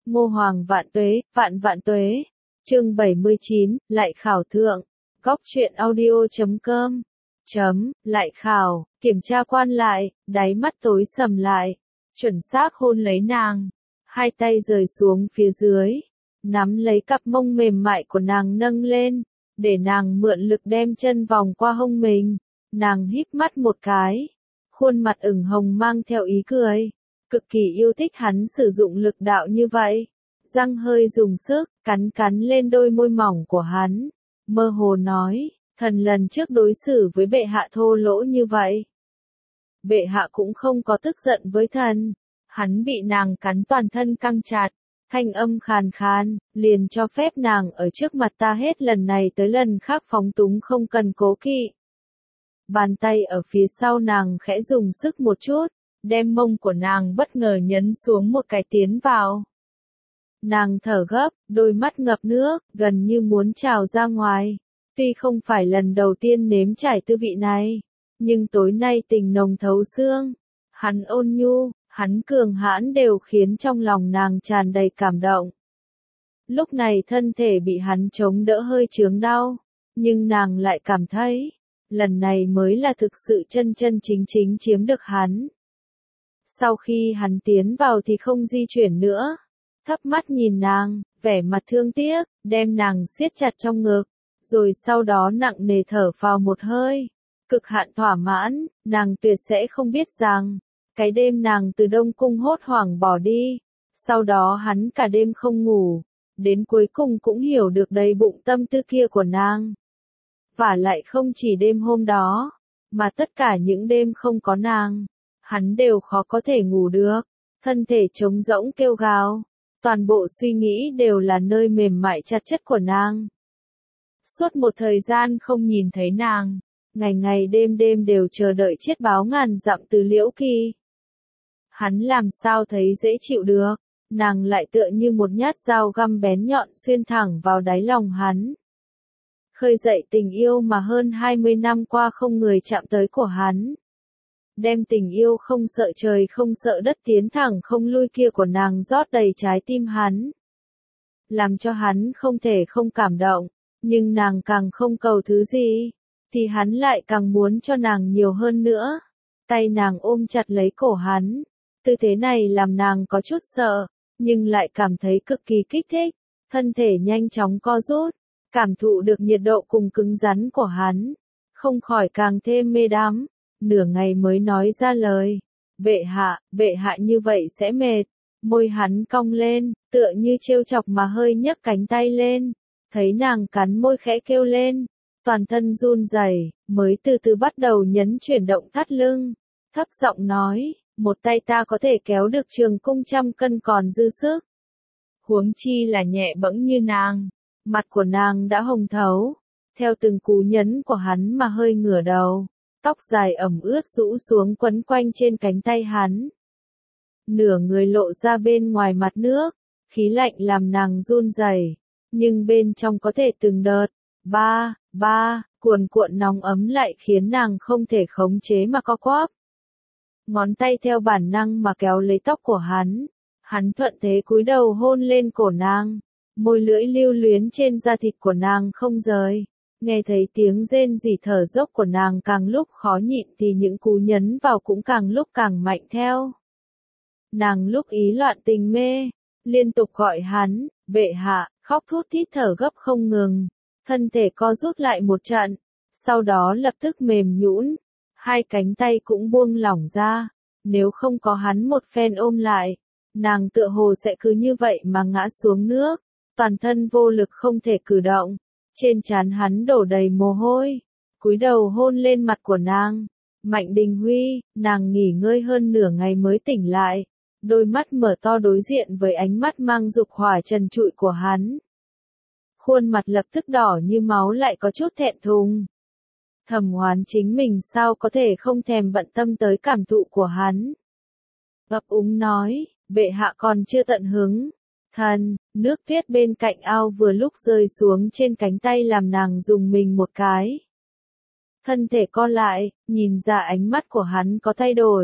Ngô Hoàng vạn vạn tuế. Chương 79, lại khảo thượng. Góc truyện audio.com. Lại khảo, kiểm tra quan lại, đáy mắt tối sầm lại. Chuẩn xác hôn lấy nàng. Hai tay rời xuống phía dưới. Nắm lấy cặp mông mềm mại của nàng nâng lên. Để nàng mượn lực đem chân vòng qua hông mình. Nàng híp mắt một cái. Khuôn mặt ửng hồng mang theo ý cười. Cực kỳ yêu thích hắn sử dụng lực đạo như vậy. Răng hơi dùng sức, cắn lên đôi môi mỏng của hắn. Mơ hồ nói, thần lần trước đối xử với bệ hạ thô lỗ như vậy. Bệ hạ cũng không có tức giận với thần. Hắn bị nàng cắn toàn thân căng chặt. Thanh âm khàn khàn, liền cho phép nàng ở trước mặt ta hết lần này tới lần khác phóng túng không cần cố kỵ. Bàn tay ở phía sau nàng khẽ dùng sức một chút, đem mông của nàng bất ngờ nhấn xuống một cái tiến vào. Nàng thở gấp, đôi mắt ngập nước, gần như muốn trào ra ngoài. Tuy không phải lần đầu tiên nếm trải tư vị này, nhưng tối nay tình nồng thấu xương. Hắn ôn nhu, hắn cường hãn đều khiến trong lòng nàng tràn đầy cảm động. Lúc này thân thể bị hắn chống đỡ hơi chướng đau, nhưng nàng lại cảm thấy, lần này mới là thực sự chân chính chiếm được hắn. Sau khi hắn tiến vào thì không di chuyển nữa. Thấp mắt nhìn nàng, vẻ mặt thương tiếc, đem nàng siết chặt trong ngực, rồi sau đó nặng nề thở phào một hơi. Cực hạn thỏa mãn, nàng tuyệt sẽ không biết rằng, cái đêm nàng từ Đông Cung hốt hoảng bỏ đi, sau đó hắn cả đêm không ngủ, đến cuối cùng cũng hiểu được đầy bụng tâm tư kia của nàng. Và lại không chỉ đêm hôm đó, mà tất cả những đêm không có nàng, hắn đều khó có thể ngủ được, thân thể trống rỗng kêu gào. Toàn bộ suy nghĩ đều là nơi mềm mại chặt chẽ của nàng. Suốt một thời gian không nhìn thấy nàng, ngày đêm đều chờ đợi chiết báo ngàn dặm từ Liễu Kỳ. Hắn làm sao thấy dễ chịu được, nàng lại tựa như một nhát dao găm bén nhọn xuyên thẳng vào đáy lòng hắn. Khơi dậy tình yêu mà hơn 20 năm qua không người chạm tới của hắn. Đem tình yêu không sợ trời không sợ đất tiến thẳng không lui kia của nàng rót đầy trái tim hắn. Làm cho hắn không thể không cảm động, nhưng nàng càng không cầu thứ gì, thì hắn lại càng muốn cho nàng nhiều hơn nữa. Tay nàng ôm chặt lấy cổ hắn, tư thế này làm nàng có chút sợ, nhưng lại cảm thấy cực kỳ kích thích, thân thể nhanh chóng co rút, cảm thụ được nhiệt độ cùng cứng rắn của hắn, không khỏi càng thêm mê đắm. Nửa ngày mới nói ra lời, bệ hạ như vậy sẽ mệt. Môi hắn cong lên, tựa như trêu chọc mà hơi nhấc cánh tay lên, thấy nàng cắn môi khẽ kêu lên, toàn thân run rẩy, mới từ từ bắt đầu nhấn chuyển động thắt lưng, thấp giọng nói, một tay ta có thể kéo được Trường Cung 100 cân còn dư sức. Huống chi là nhẹ bẫng như nàng, mặt của nàng đã hồng thấu, theo từng cú nhấn của hắn mà hơi ngửa đầu. Tóc dài ẩm ướt rũ xuống quấn quanh trên cánh tay hắn. Nửa người lộ ra bên ngoài mặt nước, khí lạnh làm nàng run rẩy, nhưng bên trong có thể từng đợt, cuồn cuộn nóng ấm lại khiến nàng không thể khống chế mà co quắp. Ngón tay theo bản năng mà kéo lấy tóc của hắn thuận thế cúi đầu hôn lên cổ nàng, môi lưỡi lưu luyến trên da thịt của nàng không rời. Nghe thấy tiếng rên rỉ thở dốc của nàng càng lúc khó nhịn thì những cú nhấn vào cũng càng lúc càng mạnh theo. Nàng lúc ý loạn tình mê, liên tục gọi hắn, bệ hạ, khóc thút thít thở gấp không ngừng, thân thể co rút lại một trận, sau đó lập tức mềm nhũn, hai cánh tay cũng buông lỏng ra, nếu không có hắn một phen ôm lại, nàng tựa hồ sẽ cứ như vậy mà ngã xuống nước, toàn thân vô lực không thể cử động. Trên trán hắn đổ đầy mồ hôi, cúi đầu hôn lên mặt của nàng. Mạnh Đình Huy, nàng nghỉ ngơi hơn nửa ngày mới tỉnh lại, đôi mắt mở to đối diện với ánh mắt mang dục hỏa trần trụi của hắn. Khuôn mặt lập tức đỏ như máu lại có chút thẹn thùng. Thầm oán chính mình sao có thể không thèm bận tâm tới cảm thụ của hắn. Ấp úng nói, bệ hạ còn chưa tận hứng. Thần, nước tuyết bên cạnh ao vừa lúc rơi xuống trên cánh tay làm nàng dùng mình một cái. Thân thể co lại, nhìn ra ánh mắt của hắn có thay đổi,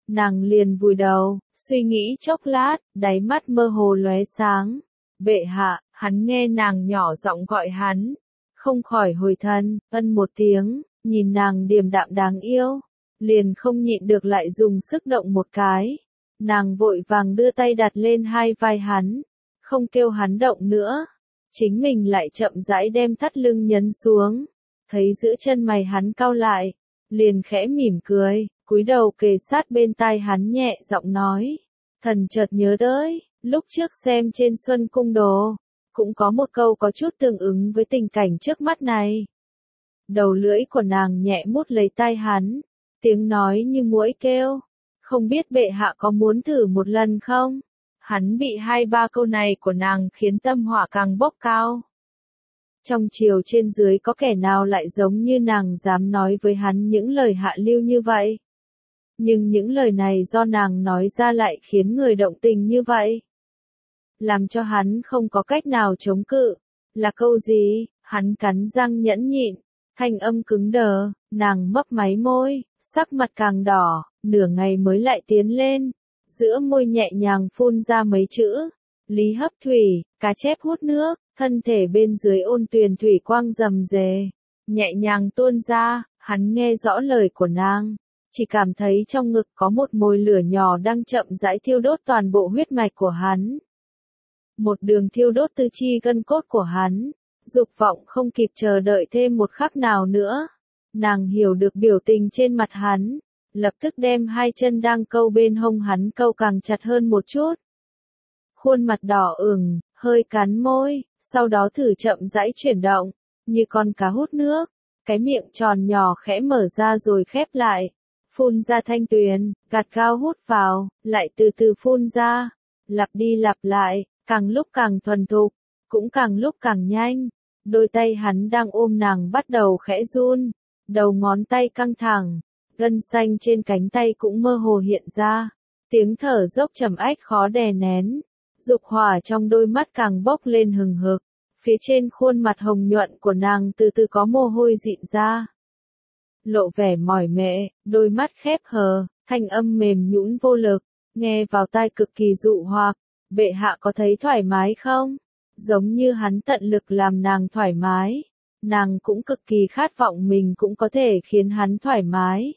nàng liền vùi đầu, suy nghĩ chốc lát, đáy mắt mơ hồ lóe sáng. Bệ hạ, hắn nghe nàng nhỏ giọng gọi hắn, không khỏi hồi thân, ân một tiếng, nhìn nàng điềm đạm đáng yêu, liền không nhịn được lại dùng sức động một cái. Nàng vội vàng đưa tay đặt lên hai vai hắn, không kêu hắn động nữa, chính mình lại chậm rãi đem thắt lưng nhấn xuống, thấy giữa chân mày hắn cau lại, liền khẽ mỉm cười, cúi đầu kề sát bên tai hắn nhẹ giọng nói, thần chợt nhớ tới, lúc trước xem trên Xuân Cung Đồ, cũng có một câu có chút tương ứng với tình cảnh trước mắt này. Đầu lưỡi của nàng nhẹ mút lấy tai hắn, tiếng nói như muỗi kêu, không biết bệ hạ có muốn thử một lần không? Hắn bị hai ba câu này của nàng khiến tâm hỏa càng bốc cao. Trong triều trên dưới có kẻ nào lại giống như nàng dám nói với hắn những lời hạ lưu như vậy? Nhưng những lời này do nàng nói ra lại khiến người động tình như vậy. Làm cho hắn không có cách nào chống cự. Là câu gì? Hắn cắn răng nhẫn nhịn, thanh âm cứng đờ, nàng mấp máy môi, sắc mặt càng đỏ, nửa ngày mới lại tiến lên, giữa môi nhẹ nhàng phun ra mấy chữ, lý hấp thủy, cá chép hút nước, thân thể bên dưới ôn tuyền thủy quang rầm rề, nhẹ nhàng tuôn ra, hắn nghe rõ lời của nàng, chỉ cảm thấy trong ngực có một mồi lửa nhỏ đang chậm rãi thiêu đốt toàn bộ huyết mạch của hắn. Một đường thiêu đốt tư chi gân cốt của hắn, dục vọng không kịp chờ đợi thêm một khắc nào nữa. Nàng hiểu được biểu tình trên mặt hắn, lập tức đem hai chân đang câu bên hông hắn câu càng chặt hơn một chút. Khuôn mặt đỏ ửng, hơi cắn môi, sau đó thử chậm rãi chuyển động, như con cá hút nước, cái miệng tròn nhỏ khẽ mở ra rồi khép lại, phun ra thanh tuyền, gạt gao hút vào, lại từ từ phun ra, lặp đi lặp lại, càng lúc càng thuần thục, cũng càng lúc càng nhanh. Đôi tay hắn đang ôm nàng bắt đầu khẽ run, đầu ngón tay căng thẳng, gân xanh trên cánh tay cũng mơ hồ hiện ra, tiếng thở dốc trầm ách khó đè nén, dục hỏa trong đôi mắt càng bốc lên hừng hực, phía trên khuôn mặt hồng nhuận của nàng từ từ có mồ hôi dịn ra. Lộ vẻ mỏi mệt, đôi mắt khép hờ, thanh âm mềm nhũn vô lực, nghe vào tai cực kỳ dụ hoặc, bệ hạ có thấy thoải mái không? Giống như hắn tận lực làm nàng thoải mái, nàng cũng cực kỳ khát vọng mình cũng có thể khiến hắn thoải mái.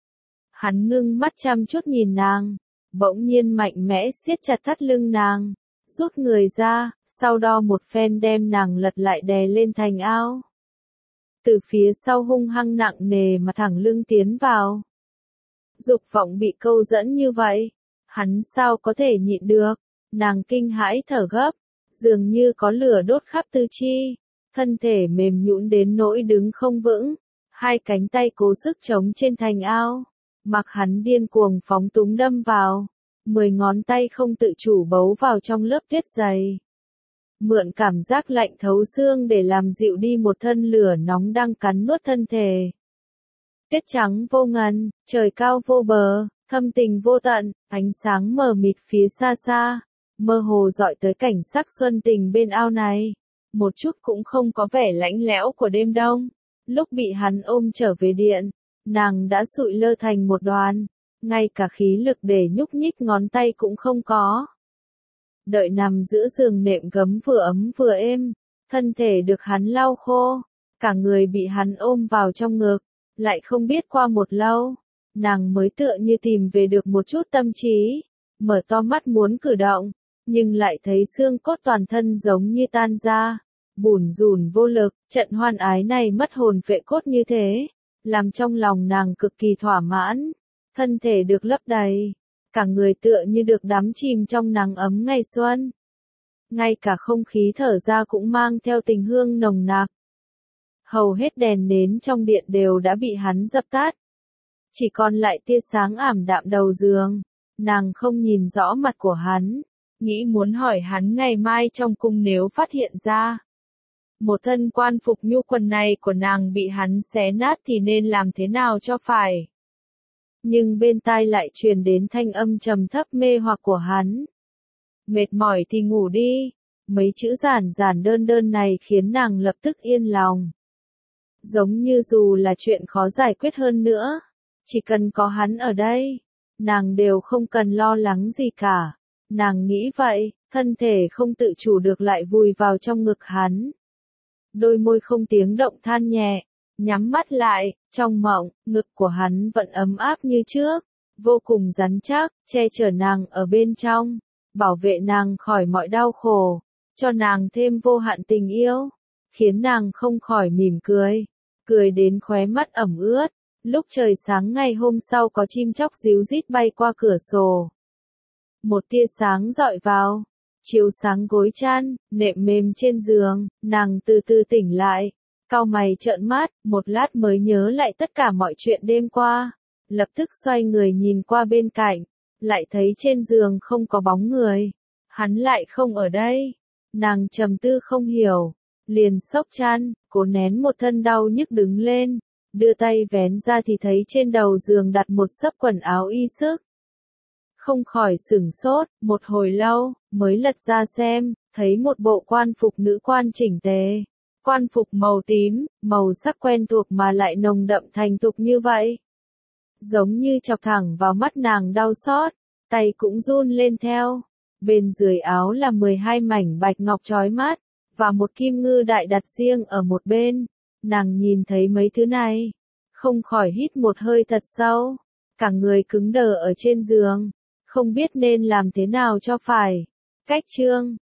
Hắn ngưng mắt chăm chút nhìn nàng, bỗng nhiên mạnh mẽ siết chặt thắt lưng nàng, rút người ra, sau đó một phen đem nàng lật lại đè lên thành ao. Từ phía sau hung hăng nặng nề mà thẳng lưng tiến vào. Dục vọng bị câu dẫn như vậy, hắn sao có thể nhịn được, nàng kinh hãi thở gấp. Dường như có lửa đốt khắp tư chi, thân thể mềm nhũn đến nỗi đứng không vững, hai cánh tay cố sức chống trên thành ao, mặc hắn điên cuồng phóng túng đâm vào, 10 ngón tay không tự chủ bấu vào trong lớp tuyết dày. Mượn cảm giác lạnh thấu xương để làm dịu đi một thân lửa nóng đang cắn nuốt thân thể. Tuyết trắng vô ngần, trời cao vô bờ, thâm tình vô tận, ánh sáng mờ mịt phía xa xa. Mơ hồ dọi tới cảnh sắc xuân tình bên ao này, một chút cũng không có vẻ lạnh lẽo của đêm đông. Lúc bị hắn ôm trở về điện, nàng đã sụi lơ thành một đoàn, ngay cả khí lực để nhúc nhích ngón tay cũng không có. Đợi nằm giữa giường nệm gấm vừa ấm vừa êm, thân thể được hắn lau khô, cả người bị hắn ôm vào trong ngực, lại không biết qua một lâu, nàng mới tựa như tìm về được một chút tâm trí, mở to mắt muốn cử động. Nhưng lại thấy xương cốt toàn thân giống như tan ra, bủn rủn vô lực, trận hoan ái này mất hồn phệ cốt như thế, làm trong lòng nàng cực kỳ thỏa mãn, thân thể được lấp đầy, cả người tựa như được đắm chìm trong nắng ấm ngày xuân. Ngay cả không khí thở ra cũng mang theo tình hương nồng nặc. Hầu hết đèn nến trong điện đều đã bị hắn dập tắt, chỉ còn lại tia sáng ảm đạm đầu giường, nàng không nhìn rõ mặt của hắn. Nghĩ muốn hỏi hắn ngày mai trong cung nếu phát hiện ra. Một thân quan phục nhu quần này của nàng bị hắn xé nát thì nên làm thế nào cho phải. Nhưng bên tai lại truyền đến thanh âm trầm thấp mê hoặc của hắn. Mệt mỏi thì ngủ đi. Mấy chữ giản giản đơn đơn này khiến nàng lập tức yên lòng. Giống như dù là chuyện khó giải quyết hơn nữa, chỉ cần có hắn ở đây, nàng đều không cần lo lắng gì cả. Nàng nghĩ vậy, thân thể không tự chủ được lại vùi vào trong ngực hắn. Đôi môi không tiếng động than nhẹ, nhắm mắt lại, trong mộng, ngực của hắn vẫn ấm áp như trước, vô cùng rắn chắc, che chở nàng ở bên trong, bảo vệ nàng khỏi mọi đau khổ, cho nàng thêm vô hạn tình yêu, khiến nàng không khỏi mỉm cười, cười đến khóe mắt ẩm ướt. Lúc trời sáng ngày hôm sau có chim chóc ríu rít bay qua cửa sổ. Một tia sáng dọi vào, chiếu sáng gối chăn, nệm mềm trên giường, nàng từ từ tỉnh lại, cau mày trợn mắt, một lát mới nhớ lại tất cả mọi chuyện đêm qua, lập tức xoay người nhìn qua bên cạnh, lại thấy trên giường không có bóng người, hắn lại không ở đây, nàng trầm tư không hiểu, liền xốc chăn, cố nén một thân đau nhức đứng lên, đưa tay vén ra thì thấy trên đầu giường đặt một xấp quần áo y sức. Không khỏi sửng sốt, một hồi lâu, mới lật ra xem, thấy một bộ quan phục nữ quan chỉnh tề. Quan phục màu tím, màu sắc quen thuộc mà lại nồng đậm thành thục như vậy. Giống như chọc thẳng vào mắt nàng đau xót, tay cũng run lên theo. Bên dưới áo là 12 mảnh bạch ngọc chói mắt, và một kim ngư đại đặt riêng ở một bên. Nàng nhìn thấy mấy thứ này, không khỏi hít một hơi thật sâu, cả người cứng đờ ở trên giường, không biết nên làm thế nào cho phải. Cách chương